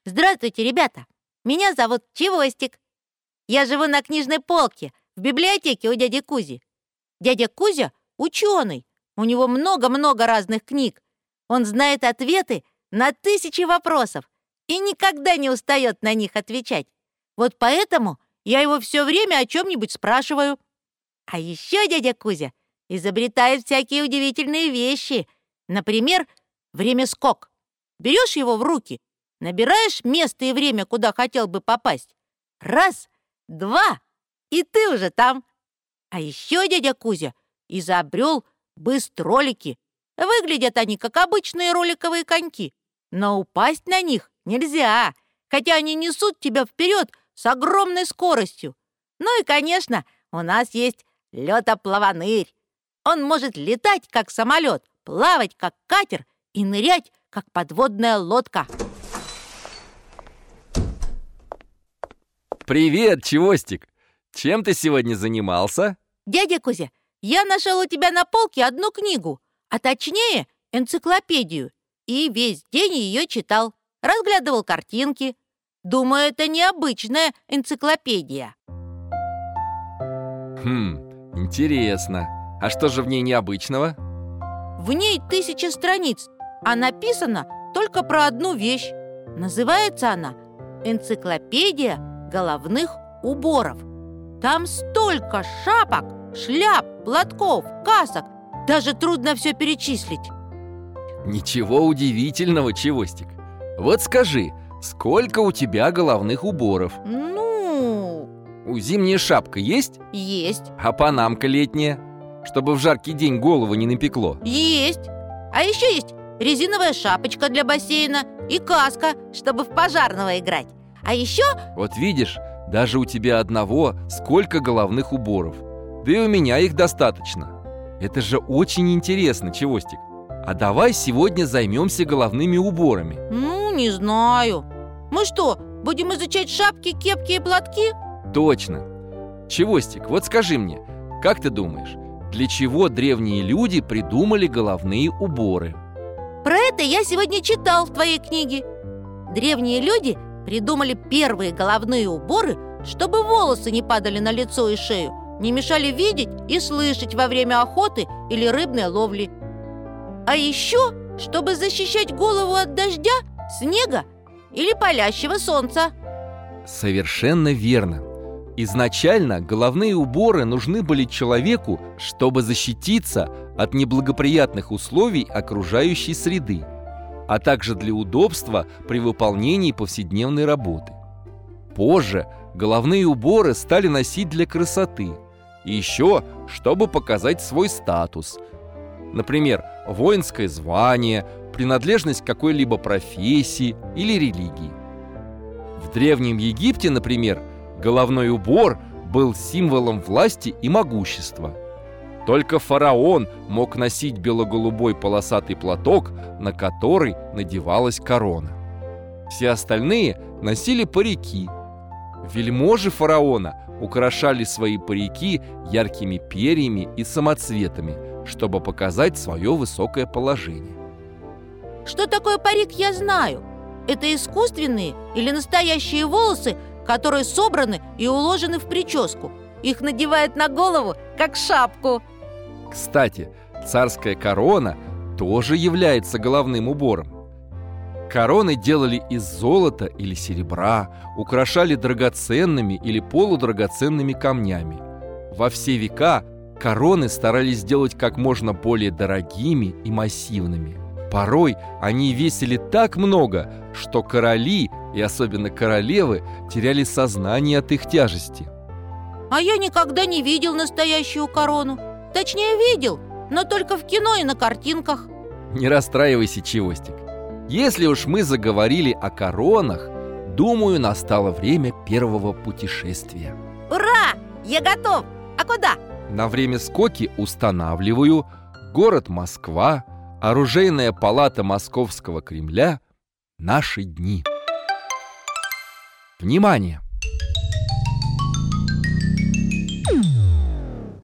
Здравствуйте, ребята! Меня зовут Чевостик. Я живу на книжной полке в библиотеке у дяди Кузи. Дядя Кузя — ученый. У него много-много разных книг. Он знает ответы на тысячи вопросов и никогда не устает на них отвечать. Вот поэтому я его все время о чем-нибудь спрашиваю. А еще дядя Кузя изобретает всякие удивительные вещи. Например, время-скок. Берешь его в руки, набираешь место и время, куда хотел бы попасть. Раз, два, и ты уже там. А еще дядя Кузя изобрел быстролики. Выглядят они, как обычные роликовые коньки, но упасть на них нельзя, хотя они несут тебя вперед с огромной скоростью. Ну и, конечно, у нас есть летоплаванырь. Он может летать, как самолет, плавать, как катер, и нырять, как подводная лодка. Привет, Чевостик! Чем ты сегодня занимался? Дядя Кузя, я нашел у тебя на полке одну книгу, а точнее энциклопедию, и весь день ее читал, разглядывал картинки. Думаю, это необычная энциклопедия. Интересно. А что же в ней необычного? В ней 1000 страниц, а написано только про одну вещь. Называется она «Энциклопедия головных уборов». Там столько шапок, шляп, платков, касок, даже трудно все перечислить. Ничего удивительного, Чевостик. Вот скажи, сколько у тебя головных уборов? Зимняя шапка есть? Есть. А панамка летняя? Чтобы в жаркий день голову не напекло? Есть. А еще есть резиновая шапочка для бассейна и каска, чтобы в пожарного играть. А еще... Вот видишь, даже у тебя одного сколько головных уборов. Да и у меня их достаточно. Это же очень интересно, Чевостик. А давай сегодня займемся головными уборами. Не знаю. Мы что, будем изучать шапки, кепки и платки? Точно. Чевостик, вот скажи мне, как ты думаешь, для чего древние люди придумали головные уборы? Про это я сегодня читал в твоей книге. Древние люди придумали первые головные уборы, чтобы волосы не падали на лицо и шею, не мешали видеть и слышать во время охоты или рыбной ловли. А еще, чтобы защищать голову от дождя, снега или палящего солнца. Совершенно верно. Изначально головные уборы нужны были человеку, чтобы защититься от неблагоприятных условий окружающей среды, а также для удобства при выполнении повседневной работы. Позже головные уборы стали носить для красоты и еще, чтобы показать свой статус. Например, воинское звание, принадлежность к какой-либо профессии или религии. В Древнем Египте, например, головной убор был символом власти и могущества. Только фараон мог носить бело-голубой полосатый платок, на который надевалась корона. Все остальные носили парики. Вельможи фараона украшали свои парики яркими перьями и самоцветами, чтобы показать свое высокое положение. Что такое парик, я знаю. Это искусственные или настоящие волосы, которые собраны и уложены в прическу. Их надевают на голову, как шапку. Кстати, царская корона тоже является головным убором. Короны делали из золота или серебра, украшали драгоценными или полудрагоценными камнями. Во все века короны старались сделать как можно более дорогими и массивными. Порой они весили так много, что короли, и особенно королевы, теряли сознание от их тяжести. А я никогда не видел настоящую корону. Точнее, видел, но только в кино и на картинках. Не расстраивайся, Чевостик. Если уж мы заговорили о коронах, думаю, настало время первого путешествия. Ура! Я готов! А куда? На время скоки устанавливаю город Москва, оружейная палата Московского Кремля, наши дни. Внимание!